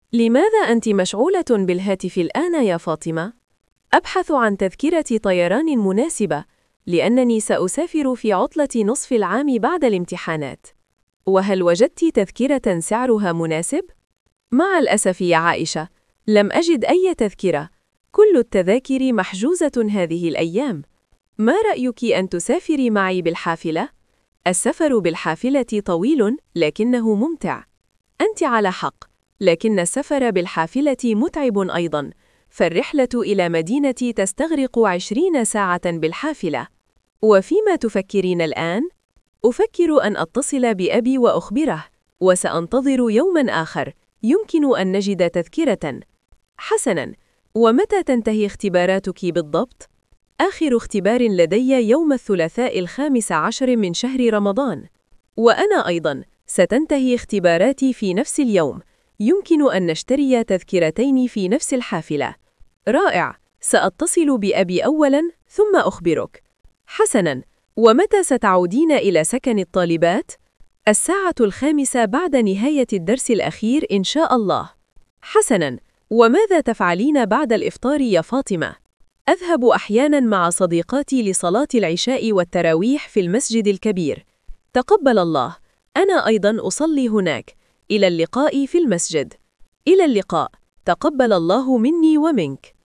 لماذا أنت مشغولة بالهاتف الآن يا فاطمة؟ أبحث عن تذكرة طيران مناسبة، لأنني سأسافر في عطلة نصف العام بعد الامتحانات. وهل وجدت تذكرة سعرها مناسب؟ مع الأسف يا عائشة، لم أجد أي تذكرة. كل التذاكر محجوزة هذه الأيام. ما رأيك أن تسافري معي بالحافلة؟ السفر بالحافلة طويل لكنه ممتع. أنت على حق، لكن السفر بالحافلة متعب أيضاً، فالرحلة إلى مدينة تستغرق 20 ساعة بالحافلة. وفيما تفكرين الآن؟ أفكر أن أتصل بأبي وأخبره، وسأنتظر يوماً آخر يمكن أن نجد تذكرة. حسناً، ومتى تنتهي اختباراتك بالضبط؟ آخر اختبار لدي يوم الثلاثاء 15 من شهر رمضان. وأنا أيضاً ستنتهي اختباراتي في نفس اليوم. يمكن أن نشتري تذكرتين في نفس الحافلة. رائع، سأتصل بأبي أولاً ثم أخبرك. حسناً، ومتى ستعودين إلى سكن الطالبات؟ 5:00 بعد نهاية الدرس الأخير إن شاء الله. حسناً، وماذا تفعلين بعد الإفطار يا فاطمة؟ أذهب أحياناً مع صديقاتي لصلاة العشاء والتراويح في المسجد الكبير. تقبل الله، أنا أيضاً أصلي هناك. إلى اللقاء في المسجد. إلى اللقاء، تقبل الله مني ومنك.